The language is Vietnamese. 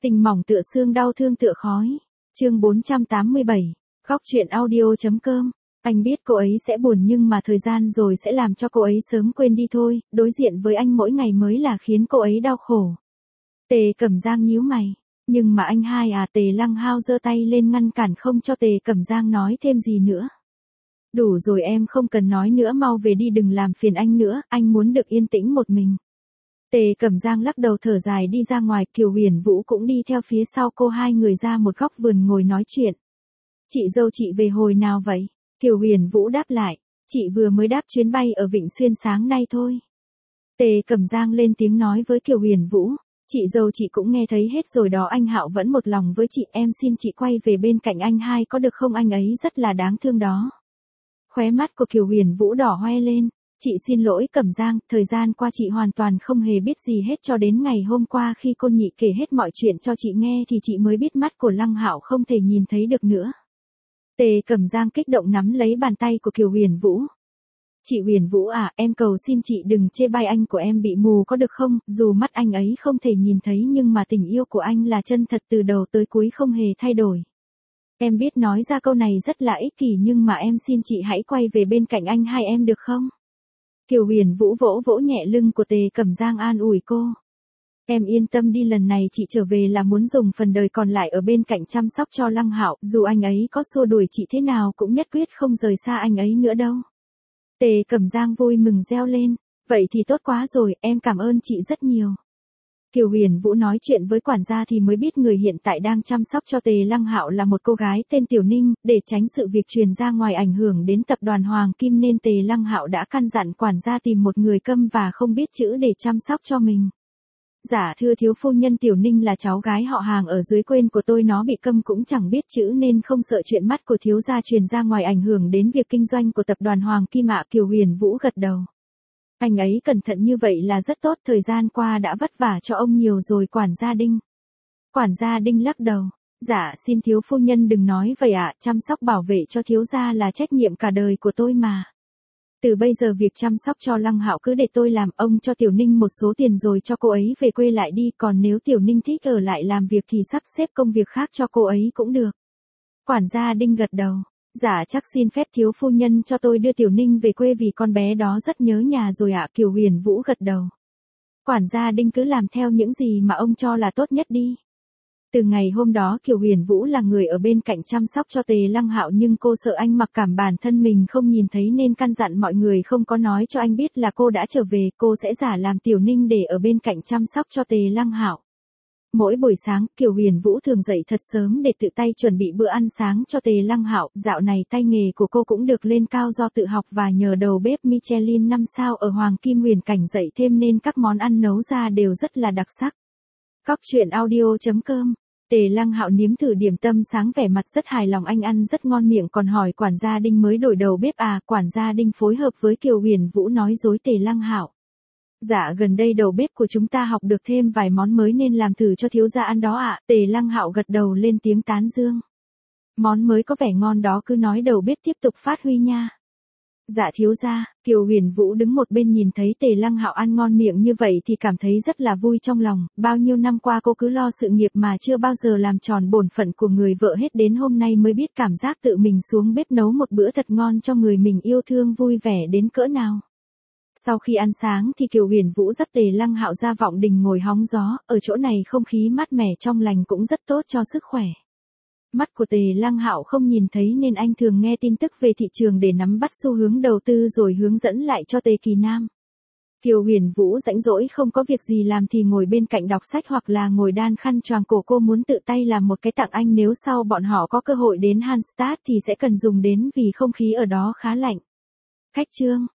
Tình mỏng tựa xương, đau thương tựa khói. Chương 487. Góc truyện audio.com. Anh biết cô ấy sẽ buồn nhưng mà thời gian rồi sẽ làm cho cô ấy sớm quên đi thôi, đối diện với anh mỗi ngày mới là khiến cô ấy đau khổ. Tề Cẩm Giang nhíu mày. Nhưng mà anh hai à, Tề Lăng Hao giơ tay lên ngăn cản không cho Tề Cẩm Giang nói thêm gì nữa. Đủ rồi, em không cần nói nữa, mau về đi, đừng làm phiền anh nữa, anh muốn được yên tĩnh một mình. Tề Cẩm Giang lắc đầu thở dài đi ra ngoài, Kiều Huyền Vũ cũng đi theo phía sau cô, hai người ra một góc vườn ngồi nói chuyện. Chị dâu chị về hồi nào vậy? Kiều Huyền Vũ đáp lại, chị vừa mới đáp chuyến bay ở Vịnh Xuyên sáng nay thôi. Tề Cẩm Giang lên tiếng nói với Kiều Huyền Vũ, chị dâu chị cũng nghe thấy hết rồi đó, anh Hạo vẫn một lòng với chị, em xin chị quay về bên cạnh anh hai có được không, anh ấy rất là đáng thương đó. Khóe mắt của Kiều Huyền Vũ đỏ hoe lên, chị xin lỗi Cẩm Giang, thời gian qua chị hoàn toàn không hề biết gì hết, cho đến ngày hôm qua khi cô nhị kể hết mọi chuyện cho chị nghe thì chị mới biết mắt của Lăng Hạo không thể nhìn thấy được nữa. Tề Cẩm Giang kích động nắm lấy bàn tay của Kiều Huyền Vũ. Chị Huyền Vũ à, em cầu xin chị đừng chê bai anh của em bị mù có được không, dù mắt anh ấy không thể nhìn thấy nhưng mà tình yêu của anh là chân thật từ đầu tới cuối không hề thay đổi. Em biết nói ra câu này rất là ích kỷ nhưng mà em xin chị hãy quay về bên cạnh anh hai em được không? Kiều Huyền Vũ vỗ vỗ nhẹ lưng của Tề Cẩm Giang an ủi cô. Em yên tâm đi, lần này chị trở về là muốn dùng phần đời còn lại ở bên cạnh chăm sóc cho Lăng Hạo, dù anh ấy có xua đuổi chị thế nào cũng nhất quyết không rời xa anh ấy nữa đâu. Tề Cẩm Giang vui mừng reo lên, vậy thì tốt quá rồi, em cảm ơn chị rất nhiều. Kiều Huyền Vũ nói chuyện với quản gia thì mới biết người hiện tại đang chăm sóc cho Tề Lăng Hạo là một cô gái tên Tiểu Ninh, để tránh sự việc truyền ra ngoài ảnh hưởng đến tập đoàn Hoàng Kim nên Tề Lăng Hạo đã căn dặn quản gia tìm một người câm và không biết chữ để chăm sóc cho mình. Dạ thưa thiếu phu nhân, Tiểu Ninh là cháu gái họ Hàng ở dưới quê của tôi, nó bị câm cũng chẳng biết chữ nên không sợ chuyện mắt của thiếu gia truyền ra ngoài ảnh hưởng đến việc kinh doanh của tập đoàn Hoàng Kim ạ. Kiều Huyền Vũ gật đầu. Anh ấy cẩn thận như vậy là rất tốt, thời gian qua đã vất vả cho ông nhiều rồi quản gia Đinh. Quản gia Đinh lắc đầu. Dạ xin thiếu phu nhân đừng nói vậy ạ, chăm sóc bảo vệ cho thiếu gia là trách nhiệm cả đời của tôi mà. Từ bây giờ việc chăm sóc cho Lăng Hạo cứ để tôi làm, ông cho Tiểu Ninh một số tiền rồi cho cô ấy về quê lại đi, còn nếu Tiểu Ninh thích ở lại làm việc thì sắp xếp công việc khác cho cô ấy cũng được. Quản gia Đinh gật đầu. Dạ chắc xin phép thiếu phu nhân cho tôi đưa Tiểu Ninh về quê vì con bé đó rất nhớ nhà rồi ạ. Kiều Huyền Vũ gật đầu. Quản gia Đinh cứ làm theo những gì mà ông cho là tốt nhất đi. Từ ngày hôm đó Kiều Huyền Vũ là người ở bên cạnh chăm sóc cho Tề Lăng Hạo, nhưng cô sợ anh mặc cảm bản thân mình không nhìn thấy nên căn dặn mọi người không có nói cho anh biết là cô đã trở về, cô sẽ giả làm Tiểu Ninh để ở bên cạnh chăm sóc cho Tề Lăng Hạo. Mỗi buổi sáng, Kiều Huyền Vũ thường dậy thật sớm để tự tay chuẩn bị bữa ăn sáng cho Tề Lăng Hạo, dạo này tay nghề của cô cũng được lên cao do tự học và nhờ đầu bếp Michelin 5 sao ở Hoàng Kim Huyền Cảnh dạy thêm nên các món ăn nấu ra đều rất là đặc sắc. Góc truyện audio.com. Tề Lăng Hạo nếm thử điểm tâm sáng vẻ mặt rất hài lòng, anh ăn rất ngon miệng còn hỏi quản gia Đinh mới đổi đầu bếp à. Quản gia Đinh phối hợp với Kiều Huyền Vũ nói dối Tề Lăng Hạo. Dạ gần đây đầu bếp của chúng ta học được thêm vài món mới nên làm thử cho thiếu gia ăn đó ạ. Tề Lăng Hạo gật đầu lên tiếng tán dương. Món mới có vẻ ngon đó, cứ nói đầu bếp tiếp tục phát huy nha. Dạ thiếu gia. Kiều Huyền Vũ đứng một bên nhìn thấy Tề Lăng Hạo ăn ngon miệng như vậy thì cảm thấy rất là vui trong lòng, bao nhiêu năm qua cô cứ lo sự nghiệp mà chưa bao giờ làm tròn bổn phận của người vợ hết, đến hôm nay mới biết cảm giác tự mình xuống bếp nấu một bữa thật ngon cho người mình yêu thương vui vẻ đến cỡ nào. Sau khi ăn sáng thì Kiều Huyền Vũ dắt Tề Lăng Hạo ra Vọng Đình ngồi hóng gió, ở chỗ này không khí mát mẻ trong lành cũng rất tốt cho sức khỏe. Mắt của Tề Lăng Hạo không nhìn thấy nên anh thường nghe tin tức về thị trường để nắm bắt xu hướng đầu tư rồi hướng dẫn lại cho Tề Kỳ Nam. Kiều Huyền Vũ rảnh rỗi không có việc gì làm thì ngồi bên cạnh đọc sách hoặc là ngồi đan khăn choàng cổ, cô muốn tự tay làm một cái tặng anh nếu sau bọn họ có cơ hội đến Hallstatt thì sẽ cần dùng đến vì không khí ở đó khá lạnh. Khách trương.